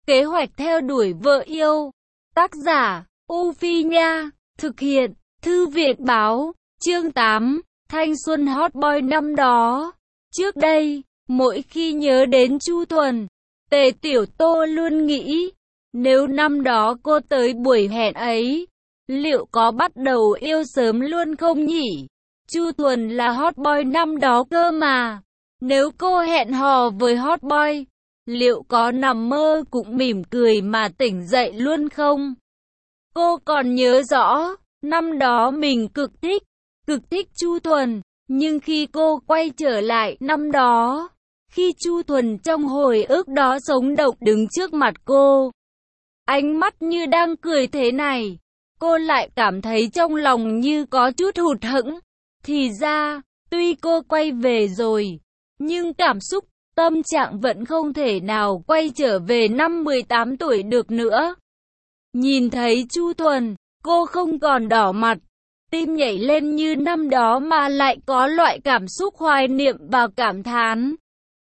Kế hoạch theo đuổi vợ yêu. Tác giả, U Phi Nha. Thực hiện, Thư viện Báo. Chương 8. Thanh xuân hot boy năm đó. Trước đây, mỗi khi nhớ đến Chu Thuần, Tề Tiểu Tô luôn nghĩ, nếu năm đó cô tới buổi hẹn ấy, liệu có bắt đầu yêu sớm luôn không nhỉ? Chu Thuần là hot boy năm đó cơ mà. Nếu cô hẹn hò với hot boy, liệu có nằm mơ cũng mỉm cười mà tỉnh dậy luôn không? Cô còn nhớ rõ, năm đó mình cực thích Chu Thuần, nhưng khi cô quay trở lại năm đó, khi Chu Thuần trong hồi ức đó sống động đứng trước mặt cô, ánh mắt như đang cười thế này, cô lại cảm thấy trong lòng như có chút hụt hẫng. Thì ra, tuy cô quay về rồi, nhưng cảm xúc, tâm trạng vẫn không thể nào quay trở về năm 18 tuổi được nữa. Nhìn thấy Chu Thuần, cô không còn đỏ mặt, tim nhảy lên như năm đó mà lại có loại cảm xúc hoài niệm và cảm thán.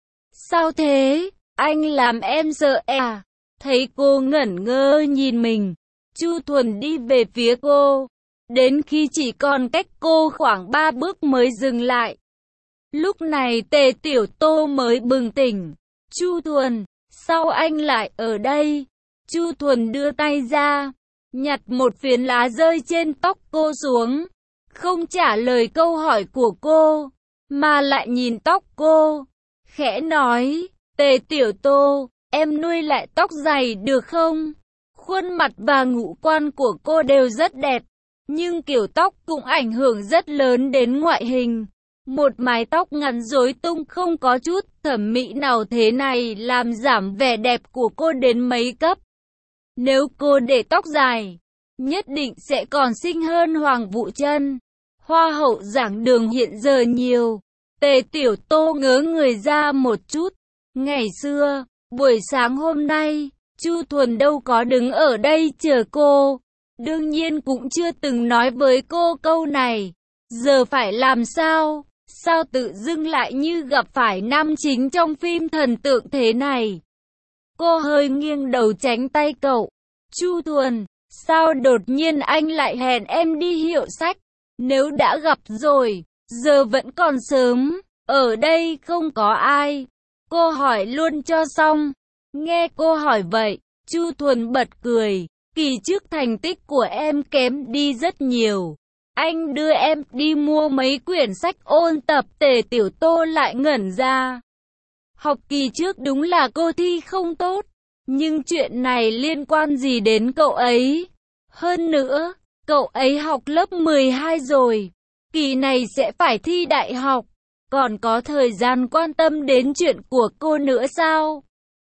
Sao thế? Anh làm em sợ à? Thấy cô ngẩn ngơ nhìn mình, Chu Thuần đi về phía cô, đến khi chỉ còn cách cô khoảng 3 bước mới dừng lại. Lúc này Tề Tiểu Tô mới bừng tỉnh. Chu Thuần, sao anh lại ở đây? Chu Thuần đưa tay ra, nhặt một phiến lá rơi trên tóc cô xuống, không trả lời câu hỏi của cô, mà lại nhìn tóc cô, khẽ nói, Tề Tiểu Tô, em nuôi lại tóc dày được không? Khuôn mặt và ngũ quan của cô đều rất đẹp, nhưng kiểu tóc cũng ảnh hưởng rất lớn đến ngoại hình. Một mái tóc ngắn rối tung không có chút thẩm mỹ nào thế này làm giảm vẻ đẹp của cô đến mấy cấp. Nếu cô để tóc dài, nhất định sẽ còn xinh hơn Hoàng Vũ Trân, hoa hậu giảng đường hiện giờ nhiều. Tề Tiểu Tô ngớ người ra một chút. Ngày xưa, buổi sáng hôm nay, Chu Thuần đâu có đứng ở đây chờ cô. Đương nhiên cũng chưa từng nói với cô câu này. Giờ phải làm sao? Sao tự dưng lại như gặp phải nam chính trong phim thần tượng thế này? Cô hơi nghiêng đầu tránh tay cậu. Chu Thuần, sao đột nhiên anh lại hẹn em đi hiệu sách? Nếu đã gặp rồi, giờ vẫn còn sớm, ở đây không có ai. Cô hỏi luôn cho xong. Nghe cô hỏi vậy, Chu Thuần bật cười. Kỳ trước thành tích của em kém đi rất nhiều. Anh đưa em đi mua mấy quyển sách ôn tập. Tề Tiểu Tô lại ngẩn ra. Học kỳ trước đúng là cô thi không tốt, nhưng chuyện này liên quan gì đến cậu ấy? Hơn nữa, cậu ấy học lớp 12 rồi, kỳ này sẽ phải thi đại học, còn có thời gian quan tâm đến chuyện của cô nữa sao?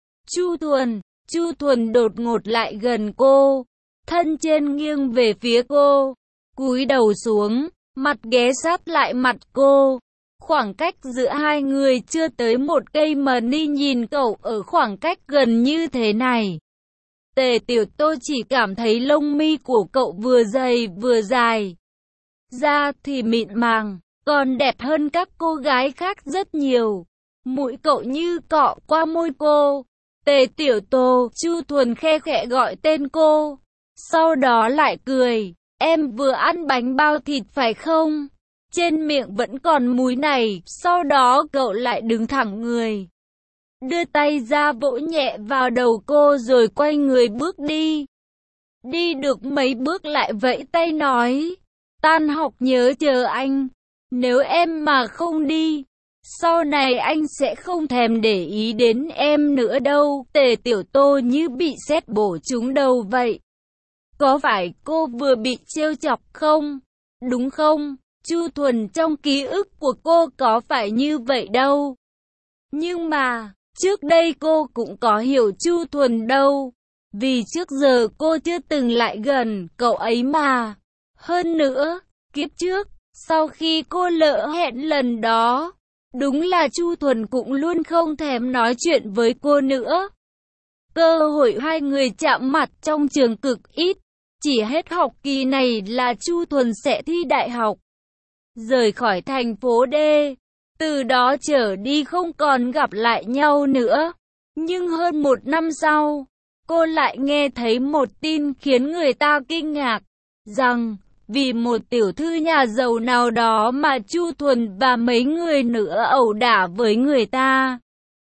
Chu Thuần đột ngột lại gần cô, thân trên nghiêng về phía cô, cúi đầu xuống, mặt ghé sát lại mặt cô. Khoảng cách giữa hai người chưa tới một cây mà ni nhìn cậu ở khoảng cách gần như thế này. Tề Tiểu Tô chỉ cảm thấy lông mi của cậu vừa dày vừa dài. Da thì mịn màng, còn đẹp hơn các cô gái khác rất nhiều. Mũi cậu như cọ qua môi cô. Tề Tiểu Tô, Chu Thuần khe khẽ gọi tên cô. Sau đó lại cười, em vừa ăn bánh bao thịt phải không? Trên miệng vẫn còn múi này. Sau đó cậu lại đứng thẳng người, đưa tay ra vỗ nhẹ vào đầu cô rồi quay người bước đi. Đi được mấy bước lại vẫy tay nói, tan học nhớ chờ anh. Nếu em mà không đi, sau này anh sẽ không thèm để ý đến em nữa đâu. Tề Tiểu Tô như bị sét bổ trúng đầu vậy. Có phải cô vừa bị trêu chọc không? Đúng không? Chu Thuần trong ký ức của cô có phải như vậy đâu. Nhưng mà, trước đây cô cũng có hiểu Chu Thuần đâu. Vì trước giờ cô chưa từng lại gần cậu ấy mà. Hơn nữa, kiếp trước, sau khi cô lỡ hẹn lần đó, đúng là Chu Thuần cũng luôn không thèm nói chuyện với cô nữa. Cơ hội hai người chạm mặt trong trường cực ít. Chỉ hết học kỳ này là Chu Thuần sẽ thi đại học, rời khỏi thành phố D. Từ đó trở đi không còn gặp lại nhau nữa. Nhưng hơn một năm sau, cô lại nghe thấy một tin khiến người ta kinh ngạc, rằng vì một tiểu thư nhà giàu nào đó mà Chu Thuần và mấy người nữa ẩu đả với người ta.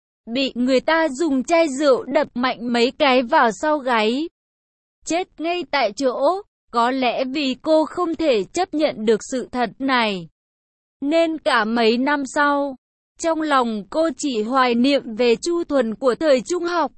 Bị người ta dùng chai rượu đập mạnh mấy cái vào sau gáy. Chết ngay tại chỗ, có lẽ vì cô không thể chấp nhận được sự thật này. Nên cả mấy năm sau, trong lòng cô chỉ hoài niệm về Chu Thuần của thời trung học.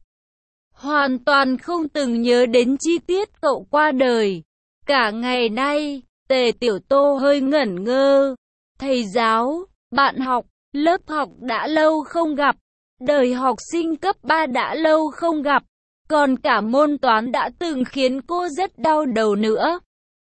Hoàn toàn không từng nhớ đến chi tiết cậu qua đời. Cả ngày nay, Tề Tiểu Tô hơi ngẩn ngơ. Thầy giáo, bạn học, lớp học đã lâu không gặp. Đời học sinh cấp 3 đã lâu không gặp. Còn cả môn toán đã từng khiến cô rất đau đầu nữa.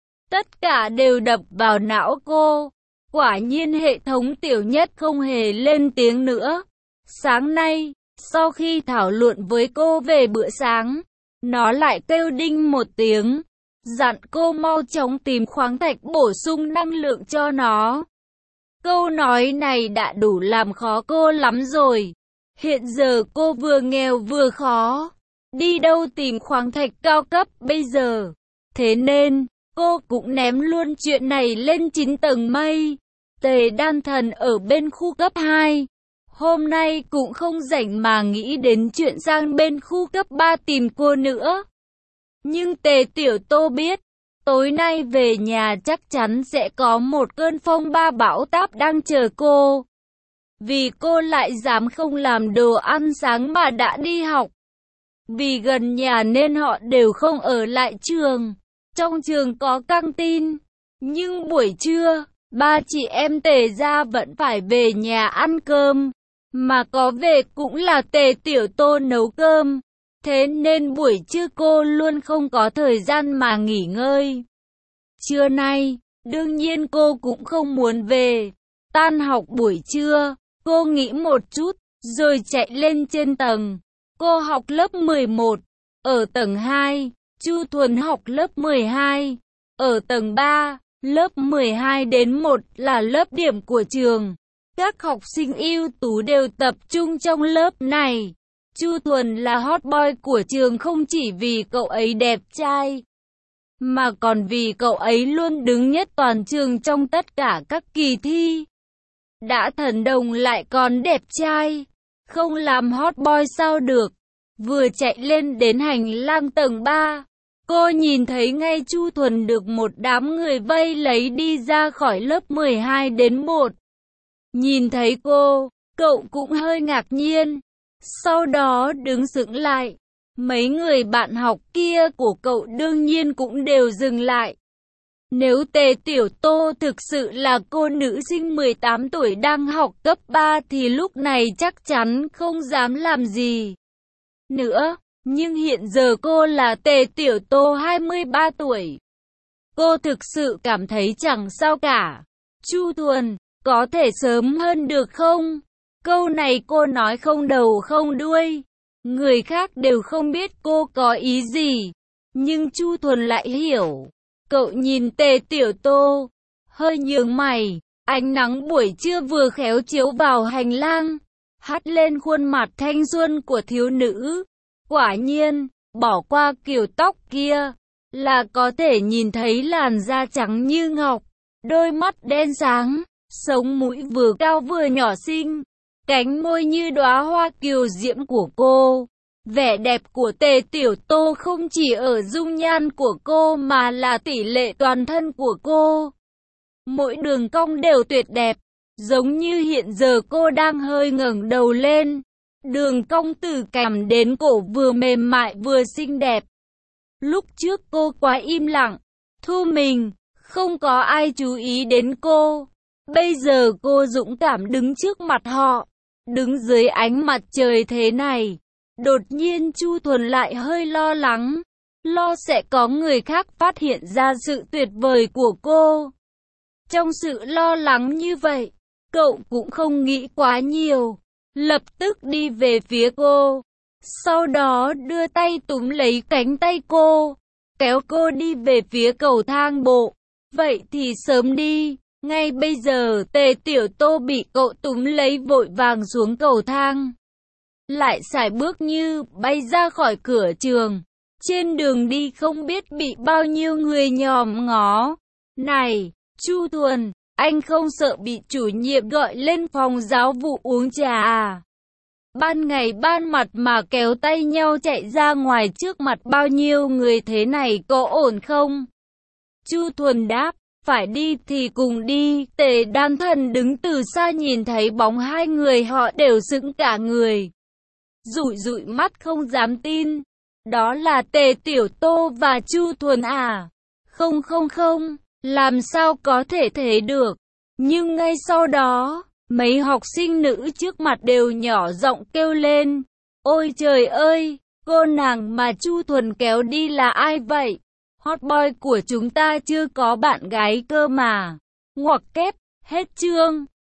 Tất cả đều đập vào não cô. Quả nhiên hệ thống tiểu nhất không hề lên tiếng nữa. Sáng nay, sau khi thảo luận với cô về bữa sáng, nó lại kêu đinh một tiếng, dặn cô mau chóng tìm khoáng thạch bổ sung năng lượng cho nó. Câu nói này đã đủ làm khó cô lắm rồi. Hiện giờ cô vừa nghèo vừa khó, đi đâu tìm khoáng thạch cao cấp bây giờ. Thế nên, cô cũng ném luôn chuyện này lên 9 tầng mây. Tề Đan Thần ở bên khu cấp 2. Hôm nay cũng không rảnh mà nghĩ đến chuyện sang bên khu cấp 3 tìm cô nữa. Nhưng Tề Tiểu Tô biết, tối nay về nhà chắc chắn sẽ có một cơn phong ba bão táp đang chờ cô. Vì cô lại dám không làm đồ ăn sáng mà đã đi học. Vì gần nhà nên họ đều không ở lại trường. Trong trường có căng tin. Nhưng buổi trưa, ba chị em Tề gia vẫn phải về nhà ăn cơm. Mà có về cũng là Tề Tiểu Tô nấu cơm. Thế nên buổi trưa cô luôn không có thời gian mà nghỉ ngơi. Trưa nay, đương nhiên cô cũng không muốn về. Tan học buổi trưa, cô nghĩ một chút, rồi chạy lên trên tầng. Cô học lớp 11, ở tầng 2, Chu Thuần học lớp 12, ở tầng 3, lớp 12 đến 1 là lớp điểm của trường. Các học sinh ưu tú đều tập trung trong lớp này. Chu Thuần là hot boy của trường không chỉ vì cậu ấy đẹp trai, mà còn vì cậu ấy luôn đứng nhất toàn trường trong tất cả các kỳ thi. Đã thần đồng lại còn đẹp trai, không làm hot boy sao được. Vừa chạy lên đến hành lang tầng 3, cô nhìn thấy ngay Chu Thuần được một đám người vây lấy đi ra khỏi lớp 12 đến 1. Nhìn thấy cô, cậu cũng hơi ngạc nhiên, sau đó đứng sững lại. Mấy người bạn học kia của cậu đương nhiên cũng đều dừng lại. Nếu Tề Tiểu Tô thực sự là cô nữ sinh 18 tuổi đang học cấp 3 thì lúc này chắc chắn không dám làm gì nữa. Nhưng hiện giờ cô là Tề Tiểu Tô 23 tuổi. Cô thực sự cảm thấy chẳng sao cả. Chu Thuần, có thể sớm hơn được không? Câu này cô nói không đầu không đuôi. Người khác đều không biết cô có ý gì. Nhưng Chu Thuần lại hiểu. Cậu nhìn Tề Tiểu Tô, hơi nhướng mày. Ánh nắng buổi trưa vừa khéo chiếu vào hành lang, hắt lên khuôn mặt thanh xuân của thiếu nữ. Quả nhiên, bỏ qua kiểu tóc kia, là có thể nhìn thấy làn da trắng như ngọc, đôi mắt đen sáng, sống mũi vừa cao vừa nhỏ xinh, cánh môi như đóa hoa kiều diễm của cô. Vẻ đẹp của Tề Tiểu Tô không chỉ ở dung nhan của cô mà là tỷ lệ toàn thân của cô. Mỗi đường cong đều tuyệt đẹp, giống như hiện giờ cô đang hơi ngẩng đầu lên. Đường cong từ cằm đến cổ vừa mềm mại vừa xinh đẹp. Lúc trước cô quá im lặng, thu mình, không có ai chú ý đến cô. Bây giờ cô dũng cảm đứng trước mặt họ, đứng dưới ánh mặt trời thế này. Đột nhiên Chu Thuần lại hơi lo lắng, lo sẽ có người khác phát hiện ra sự tuyệt vời của cô. Trong sự lo lắng như vậy, cậu cũng không nghĩ quá nhiều, lập tức đi về phía cô. Sau đó đưa tay túm lấy cánh tay cô, kéo cô đi về phía cầu thang bộ. Vậy thì sớm đi, ngay bây giờ Tề Tiểu Tô bị cậu túm lấy vội vàng xuống cầu thang. lại sải bước như bay ra khỏi cửa trường. Trên đường đi không biết bị bao nhiêu người nhòm ngó. Này, Chu Thuần, anh không sợ bị chủ nhiệm gọi lên phòng giáo vụ uống trà à? Ban ngày ban mặt mà kéo tay nhau chạy ra ngoài trước mặt bao nhiêu người thế này có ổn không? Chu Thuần đáp, phải đi thì cùng đi. Tề Đan Thần đứng từ xa nhìn thấy bóng hai người họ đều sững cả người. Dụi dụi mắt không dám tin. Đó là Tề Tiểu Tô và Chu Thuần à? Không không không, làm sao có thể thế được? Nhưng ngay sau đó, mấy học sinh nữ trước mặt đều nhỏ giọng kêu lên. Ôi trời ơi, cô nàng mà Chu Thuần kéo đi là ai vậy? Hot boy của chúng ta chưa có bạn gái cơ mà. Ngoặc kép, hết chương.